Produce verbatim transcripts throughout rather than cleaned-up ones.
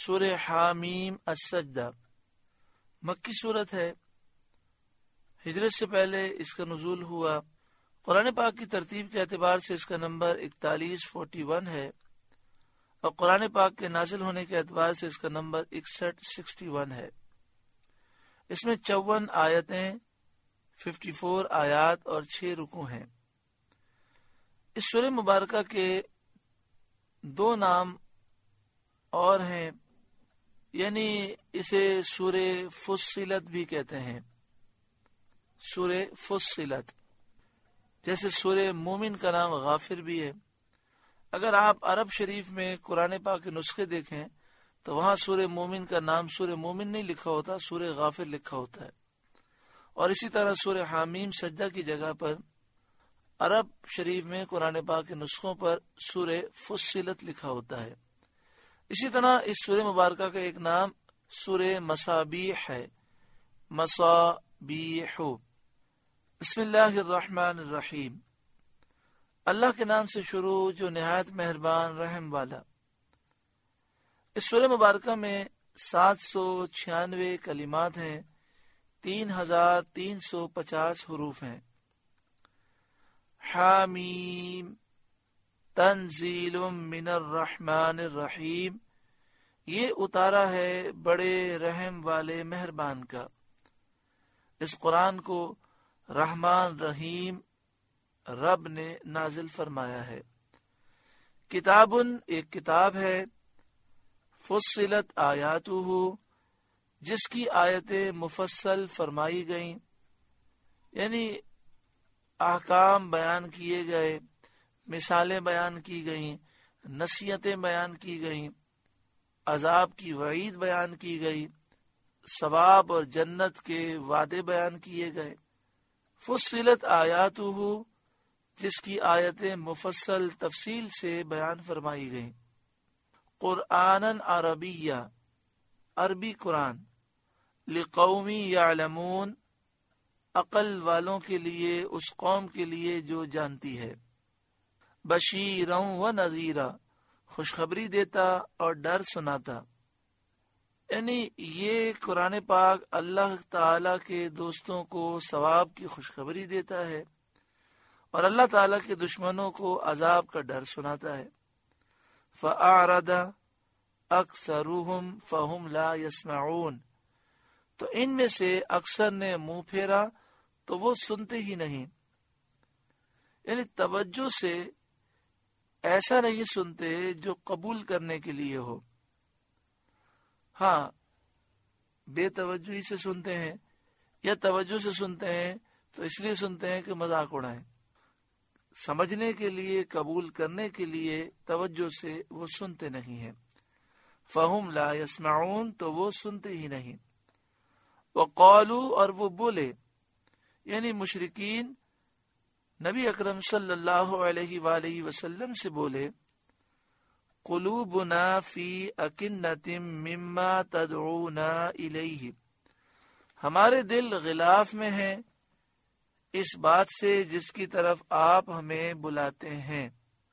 سورہ حامیم السجدہ مکی صورت ہے، ہجرت سے پہلے اس کا نزول ہوا۔ قرآن پاک کی ترتیب کے اعتبار سے اس کا نمبر اکتالیس فورٹی ون ہے، اور قرآن پاک کے نازل ہونے کے اعتبار سے اس کا نمبر اکسٹھ سکسٹی ون ہے۔ اس میں چون آیتیں، ففٹی فور آیات اور چھ رکوع ہیں۔ اس سورہ مبارکہ کے دو نام اور ہیں، یعنی اسے سورہ فصلت بھی کہتے ہیں، سورہ فصلت، جیسے سورہ مومن کا نام غافر بھی ہے۔ اگر آپ عرب شریف میں قرآن پاک کے نسخے دیکھیں تو وہاں سورہ مومن کا نام سورہ مومن نہیں لکھا ہوتا، سورہ غافر لکھا ہوتا ہے، اور اسی طرح سورہ حامیم سجدہ کی جگہ پر عرب شریف میں قرآن پاک کے نسخوں پر سورہ فصلت لکھا ہوتا ہے۔ اسی طرح اس سورہ مبارکہ کا ایک نام سورہ مصابیح ہے، مصابیح۔ بسم اللہ الرحمن الرحیم، اللہ کے نام سے شروع جو نہایت مہربان رحم والا۔ اس سورہ مبارکہ میں سات سو چھیانوے کلمات ہیں، تین ہزار تین سو پچاس حروف ہیں۔ حامیم تنزیل من الرحمن الرحیم، یہ اتارا ہے بڑے رحم والے مہربان کا۔ اس قرآن کو رحمان رحیم رب نے نازل فرمایا ہے۔ کتاب ایک کتاب ہے، فصلت آیاتہ جس کی آیتیں مفصل فرمائی گئیں، یعنی احکام بیان کیے گئے، مثالیں بیان کی گئیں، نصیحتیں بیان کی گئیں، عذاب کی وعید بیان کی گئی، ثواب اور جنت کے وعدے بیان کیے گئے۔ فصلت آیاتہ جس کی آیتیں مفصل تفصیل سے بیان فرمائی گئیں۔ قرآناً عربیہ عربی قرآن، لقومی یعلمون عقل والوں کے لیے، اس قوم کے لیے جو جانتی ہے۔ بشیراً و نذیرا خوشخبری دیتا اور ڈر سناتا، یعنی یہ قرآن پاک اللہ تعالی کے دوستوں کو ثواب کی خوشخبری دیتا ہے اور اللہ تعالی کے دشمنوں کو عذاب کا ڈر سناتا ہے۔ فَأَعْرَضَ أَكْثَرُهُمْ فَهُمْ لَا يَسْمَعُونَ، تو ان میں سے اکثر نے منہ پھیرا تو وہ سنتے ہی نہیں، یعنی توجہ سے ایسا نہیں سنتے جو قبول کرنے کے لیے ہو۔ ہاں، بے توجہی سے سنتے ہیں یا توجہ سے سنتے ہیں تو اس لیے سنتے ہیں کہ مذاق اڑائیں، سمجھنے کے لیے، قبول کرنے کے لیے توجہ سے وہ سنتے نہیں ہیں۔ فہم لا یسمعون، تو وہ سنتے ہی نہیں۔ وقالو، اور وہ بولے، یعنی مشرکین نبی اکرم صلی اللہ علیہ وآلہ وسلم سے بولے، قلوبنا فی اکنۃ مما تدعونا الیہ، ہمارے دل غلاف میں ہیں اس بات سے جس کی طرف آپ ہمیں بلاتے ہیں،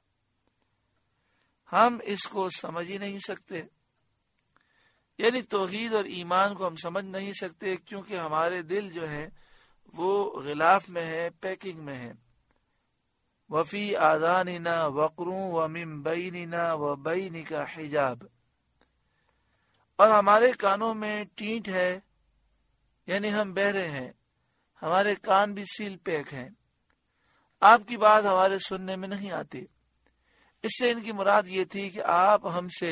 ہم اس کو سمجھ ہی نہیں سکتے، یعنی توحید اور ایمان کو ہم سمجھ نہیں سکتے کیونکہ ہمارے دل جو ہے وہ غلاف میں ہے، پیکنگ میں ہے۔ وفی آذاننا وقر ومن بیننا وبینک حجاب، اور ہمارے کانوں میں ٹینٹ ہے، یعنی ہم بہرے ہیں، ہمارے کان بھی سیل پیک ہیں، آپ کی بات ہمارے سننے میں نہیں آتی۔ اس سے ان کی مراد یہ تھی کہ آپ ہم سے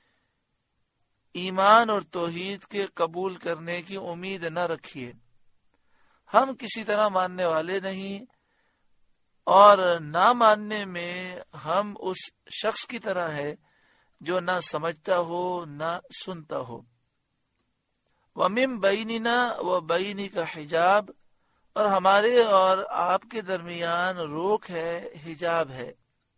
ایمان اور توحید کے قبول کرنے کی امید نہ رکھیے، ہم کسی طرح ماننے والے نہیں، اور نہ ماننے میں ہم اس شخص کی طرح ہے جو نہ سمجھتا ہو نہ سنتا ہو۔ وَمِن بَيْنِنَا وَبَيْنِكَ حجاب، اور ہمارے اور آپ کے درمیان روک ہے، حجاب ہے،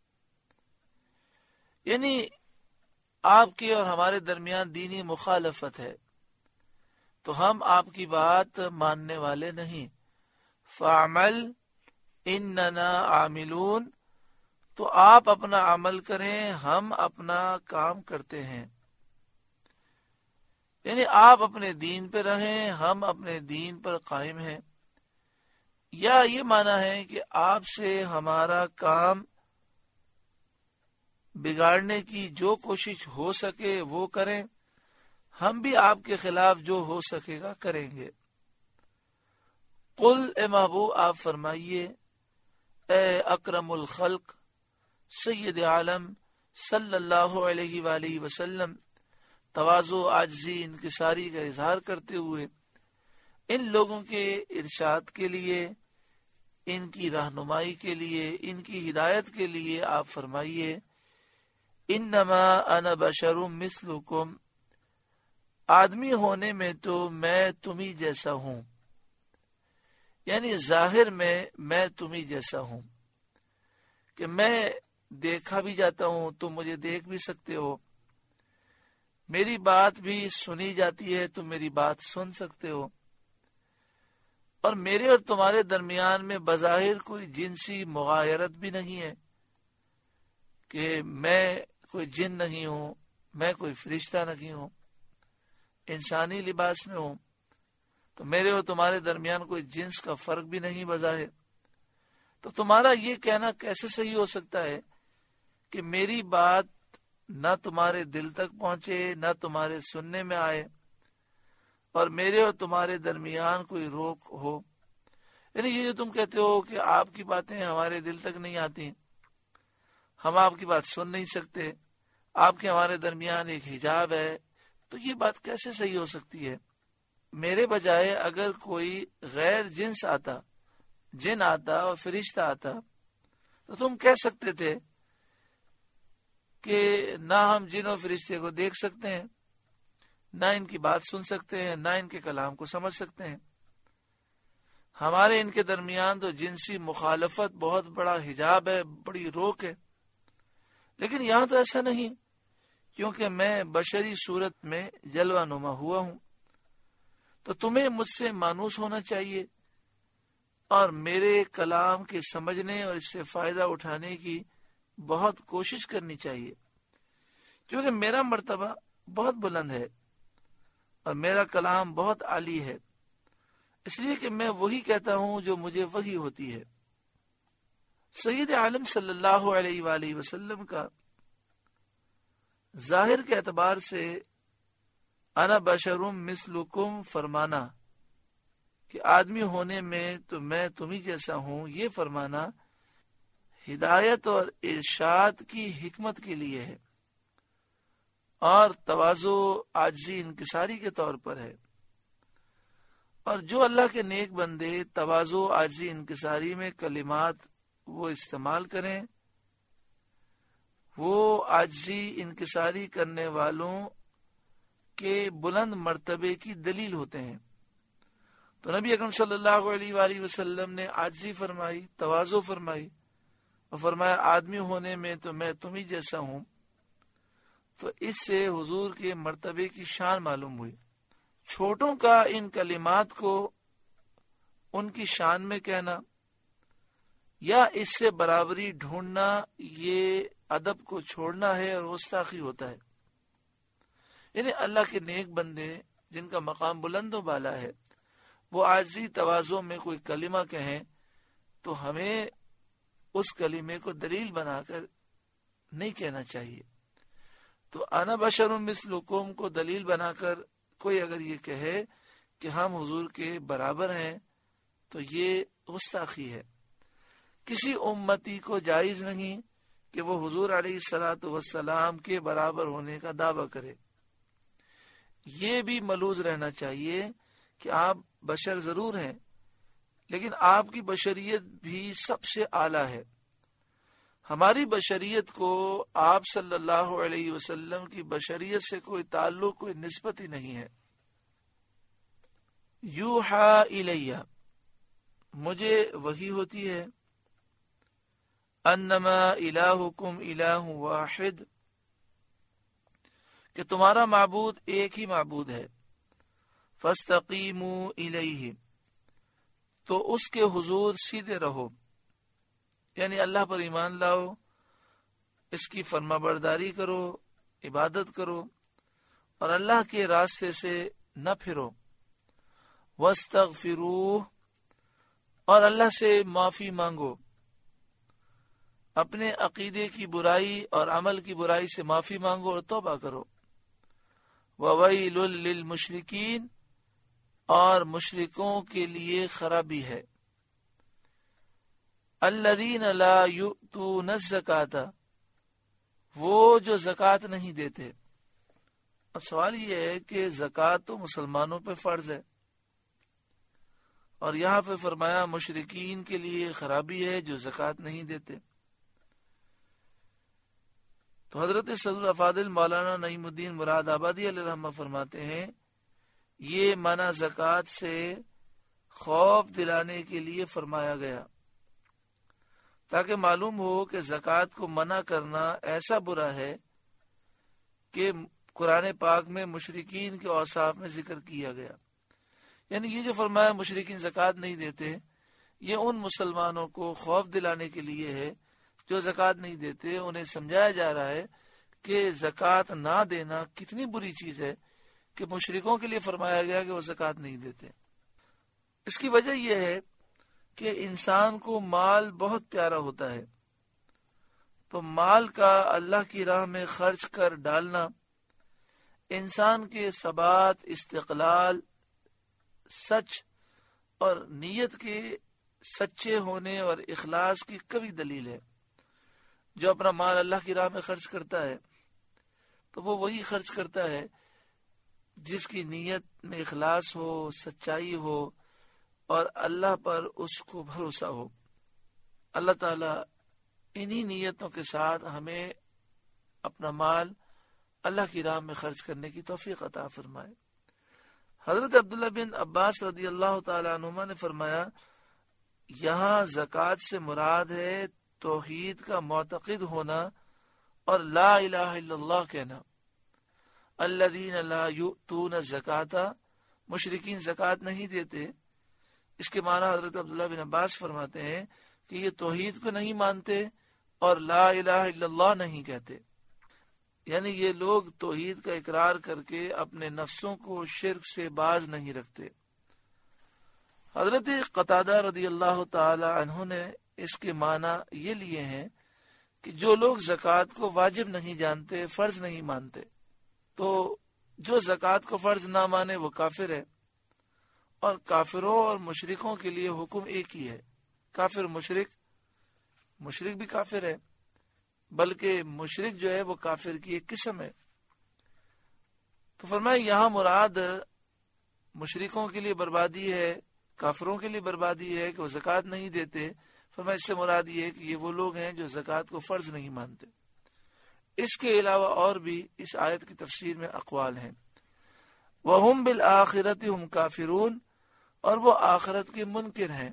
یعنی آپ کے اور ہمارے درمیان دینی مخالفت ہے، تو ہم آپ کی بات ماننے والے نہیں۔ فَعْمَلْ اننا عاملون، تو آپ اپنا عمل کریں، ہم اپنا کام کرتے ہیں۔ یعنی آپ اپنے دین پہ رہیں، ہم اپنے دین پر قائم ہیں، یا یہ مانا ہے کہ آپ سے ہمارا کام بگاڑنے کی جو کوشش ہو سکے وہ کریں، ہم بھی آپ کے خلاف جو ہو سکے گا کریں گے۔ قل اے محبوب آپ فرمائیے، اے اکرم الخلق سید عالم صلی اللہ علیہ وآلہ وسلم، تواضع، عاجزی، انکساری کا اظہار کرتے ہوئے ان لوگوں کے ارشاد کے لیے، ان کی رہنمائی کے لیے، ان کی ہدایت کے لیے آپ فرمائیے، انما انا بشر مثلکم، آدمی ہونے میں تو میں تمہیں جیسا ہوں، یعنی ظاہر میں میں تمہیں جیسا ہوں، کہ میں دیکھا بھی جاتا ہوں، تم مجھے دیکھ بھی سکتے ہو، میری بات بھی سنی جاتی ہے، تم میری بات سن سکتے ہو، اور میرے اور تمہارے درمیان میں بظاہر کوئی جنسی مغایرت بھی نہیں ہے، کہ میں کوئی جن نہیں ہوں، میں کوئی فرشتہ نہیں ہوں، انسانی لباس میں ہوں، تو میرے اور تمہارے درمیان کوئی جنس کا فرق بھی نہیں بظاہر، تو تمہارا یہ کہنا کیسے صحیح ہو سکتا ہے کہ میری بات نہ تمہارے دل تک پہنچے، نہ تمہارے سننے میں آئے، اور میرے اور تمہارے درمیان کوئی روک ہو؟ یعنی یہ جو تم کہتے ہو کہ آپ کی باتیں ہمارے دل تک نہیں آتی، ہم آپ کی بات سن نہیں سکتے، آپ کے ہمارے درمیان ایک حجاب ہے، تو یہ بات کیسے صحیح ہو سکتی ہے؟ میرے بجائے اگر کوئی غیر جنس آتا، جن آتا اور فرشتہ آتا، تو تم کہہ سکتے تھے کہ نہ ہم جن اور فرشتے کو دیکھ سکتے ہیں، نہ ان کی بات سن سکتے ہیں، نہ ان کے کلام کو سمجھ سکتے ہیں، ہمارے ان کے درمیان تو جنسی مخالفت بہت بڑا حجاب ہے، بڑی روک ہے۔ لیکن یہاں تو ایسا نہیں، کیونکہ میں بشری صورت میں جلوہ نما ہوا ہوں، تو تمہیں مجھ سے مانوس ہونا چاہیے اور میرے کلام کے سمجھنے اور اس سے فائدہ اٹھانے کی بہت کوشش کرنی چاہیے، کیونکہ میرا مرتبہ بہت بلند ہے اور میرا کلام بہت عالی ہے، اس لیے کہ میں وہی کہتا ہوں جو مجھے وحی ہوتی ہے۔ سید عالم صلی اللہ علیہ وآلہ وسلم کا ظاہر کے اعتبار سے انا بشرم مثلکم فرمانا، کہ آدمی ہونے میں تو میں تمہیں جیسا ہوں، یہ فرمانا ہدایت اور ارشاد کی حکمت کے لیے ہے، اور تواضع، عاجزی، انکساری کے طور پر ہے، اور جو اللہ کے نیک بندے تواضع، عاجزی، انکساری میں کلمات وہ استعمال کریں، وہ عاجزی، انکساری کرنے والوں کے بلند مرتبے کی دلیل ہوتے ہیں۔ تو نبی اکرم صلی اللہ علیہ وآلہ وسلم نے عاجزی فرمائی، تواضع فرمائی، اور فرمایا آدمی ہونے میں تو میں تمہیں جیسا ہوں، تو اس سے حضور کے مرتبے کی شان معلوم ہوئی۔ چھوٹوں کا ان کلمات کو ان کی شان میں کہنا یا اس سے برابری ڈھونڈنا، یہ ادب کو چھوڑنا ہے اور گستاخی ہوتا ہے۔ یعنی اللہ کے نیک بندے جن کا مقام بلند و بالا ہے، وہ عاجزی، تواضع میں کوئی کلمہ کہیں تو ہمیں اس کلمے کو دلیل بنا کر نہیں کہنا چاہیے۔ تو انا بشر مثلکم کو دلیل بنا کر کوئی اگر یہ کہے کہ ہم حضور کے برابر ہیں تو یہ گستاخی ہے۔ کسی امتی کو جائز نہیں کہ وہ حضور علیہ الصلوۃ والسلام کے برابر ہونے کا دعویٰ کرے۔ یہ بھی ملحوظ رہنا چاہیے کہ آپ بشر ضرور ہیں، لیکن آپ کی بشریت بھی سب سے اعلیٰ ہے۔ ہماری بشریت کو آپ صلی اللہ علیہ وسلم کی بشریت سے کوئی تعلق، کوئی نسبت ہی نہیں ہے۔ یوحا الیہ، مجھے وحی ہوتی ہے، انما الہکم الہ واحد، کہ تمہارا معبود ایک ہی معبود ہے، فاستقیموا الیہ، تو اس کے حضور سیدھے رہو، یعنی اللہ پر ایمان لاؤ، اس کی فرما برداری کرو، عبادت کرو، اور اللہ کے راستے سے نہ پھرو، واستغفروہ، اور اللہ سے معافی مانگو، اپنے عقیدے کی برائی اور عمل کی برائی سے معافی مانگو اور توبہ کرو۔ وَوَيْلٌ لِّلْمُشْرِكِينَ، اور مشرکوں کے لیے خرابی ہے۔ الَّذِينَ لَا يُؤْتُونَ الزَّكَاةَ، وہ جو زکوٰۃ نہیں دیتے۔ اب سوال یہ ہے کہ زکوٰۃ تو مسلمانوں پہ فرض ہے، اور یہاں پہ فرمایا مشرکین کے لیے خرابی ہے جو زکوٰۃ نہیں دیتے۔ تو حضرت صدر افاضل مولانا نعیم الدین مراد آبادی علیہ رحمہ فرماتے ہیں یہ منع زکوٰۃ سے خوف دلانے کے لیے فرمایا گیا، تاکہ معلوم ہو کہ زکوٰۃ کو منع کرنا ایسا برا ہے کہ قرآن پاک میں مشرکین کے اوصاف میں ذکر کیا گیا۔ یعنی یہ جو فرمایا مشرکین زکوٰۃ نہیں دیتے، یہ ان مسلمانوں کو خوف دلانے کے لیے ہے جو زکوٰۃ نہیں دیتے۔ انہیں سمجھایا جا رہا ہے کہ زکوٰۃ نہ دینا کتنی بری چیز ہے کہ مشرکوں کے لیے فرمایا گیا کہ وہ زکوٰۃ نہیں دیتے۔ اس کی وجہ یہ ہے کہ انسان کو مال بہت پیارا ہوتا ہے، تو مال کا اللہ کی راہ میں خرچ کر ڈالنا انسان کے ثبات، استقلال، سچ اور نیت کے سچے ہونے اور اخلاص کی قوی دلیل ہے۔ جو اپنا مال اللہ کی راہ میں خرچ کرتا ہے تو وہ وہی خرچ کرتا ہے جس کی نیت میں اخلاص ہو، سچائی ہو اور اللہ پر اس کو بھروسہ ہو۔ اللہ تعالیٰ انہی نیتوں کے ساتھ ہمیں اپنا مال اللہ کی راہ میں خرچ کرنے کی توفیق عطا فرمائے۔ حضرت عبداللہ بن عباس رضی اللہ تعالی عنہما نے فرمایا یہاں زکوٰۃ سے مراد ہے توحید کا معتقد ہونا اور لا الہ الا اللہ کہنا۔ الذین لا یؤتون الزکاۃ، مشرکین زکوٰۃ نہیں دیتے، اس کے معنی حضرت عبداللہ بن عباس فرماتے ہیں کہ یہ توحید کو نہیں مانتے اور لا الہ الا اللہ نہیں کہتے، یعنی یہ لوگ توحید کا اقرار کر کے اپنے نفسوں کو شرک سے باز نہیں رکھتے۔ حضرت قتادہ رضی اللہ تعالی عنہ نے اس کے معنی یہ لیے ہیں کہ جو لوگ زکوٰۃ کو واجب نہیں جانتے، فرض نہیں مانتے، تو جو زکوٰۃ کو فرض نہ مانے وہ کافر ہے، اور کافروں اور مشرکوں کے لیے حکم ایک ہی ہے، کافر مشرک، مشرک بھی کافر ہے، بلکہ مشرک جو ہے وہ کافر کی ایک قسم ہے۔ تو فرمایا یہاں مراد مشرکوں کے لیے بربادی ہے، کافروں کے لیے بربادی ہے کہ وہ زکوٰۃ نہیں دیتے۔ فرمایا اس سے مراد یہ ہے کہ یہ وہ لوگ ہیں جو زکوٰۃ کو فرض نہیں مانتے۔ اس کے علاوہ اور بھی اس آیت کی تفسیر میں اقوال ہیں۔ وَهُمْ بِالْآخِرَةِ هُمْ كَافِرُونَ، اور وہ آخرت کے منکر ہیں،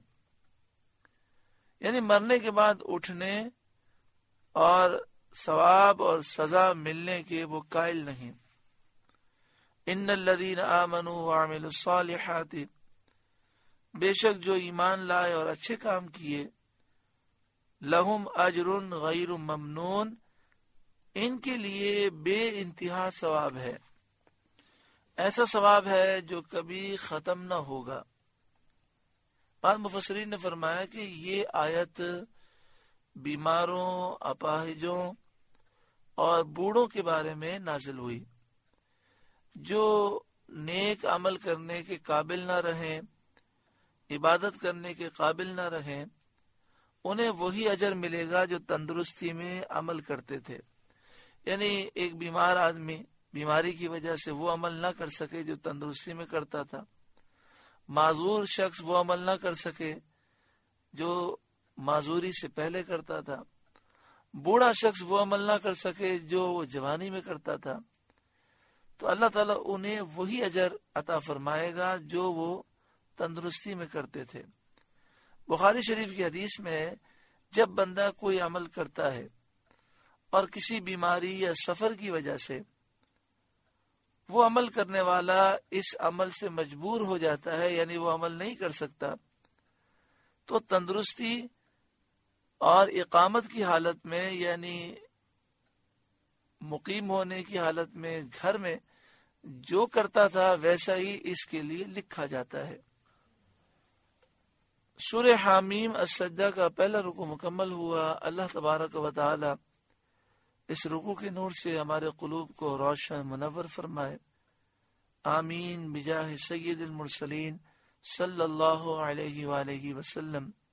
یعنی مرنے کے بعد اٹھنے اور ثواب اور سزا ملنے کے وہ قائل نہیں۔ ان الذین آمنوا وعملوا الصالحات، بے شک جو ایمان لائے اور اچھے کام کیے، لہم اجر غیر ممنون، ان کے لیے بے انتہا ثواب ہے، ایسا ثواب ہے جو کبھی ختم نہ ہوگا۔ بعض مفسرین نے فرمایا کہ یہ آیت بیماروں، اپاہجوں اور بوڑھوں کے بارے میں نازل ہوئی، جو نیک عمل کرنے کے قابل نہ رہیں، عبادت کرنے کے قابل نہ رہیں، انہیں وہی اجر ملے گا جو تندرستی میں عمل کرتے تھے۔ یعنی ایک بیمار آدمی بیماری کی وجہ سے وہ عمل نہ کر سکے جو تندرستی میں کرتا تھا، معذور شخص وہ عمل نہ کر سکے جو معذوری سے پہلے کرتا تھا، بوڑھا شخص وہ عمل نہ کر سکے جو وہ جوانی میں کرتا تھا، تو اللہ تعالیٰ انہیں وہی اجر عطا فرمائے گا جو وہ تندرستی میں کرتے تھے۔ بخاری شریف کی حدیث میں جب بندہ کوئی عمل کرتا ہے اور کسی بیماری یا سفر کی وجہ سے وہ عمل کرنے والا اس عمل سے مجبور ہو جاتا ہے، یعنی وہ عمل نہیں کر سکتا، تو تندرستی اور اقامت کی حالت میں، یعنی مقیم ہونے کی حالت میں، گھر میں جو کرتا تھا ویسا ہی اس کے لیے لکھا جاتا ہے۔ سورہ حامیم السجدہ کا پہلا رکوع مکمل ہوا۔ اللہ تبارک و تعالی اس رکوع کے نور سے ہمارے قلوب کو روشن منور فرمائے، آمین بجاہ سید المرسلین صلی اللہ علیہ وآلہ وسلم۔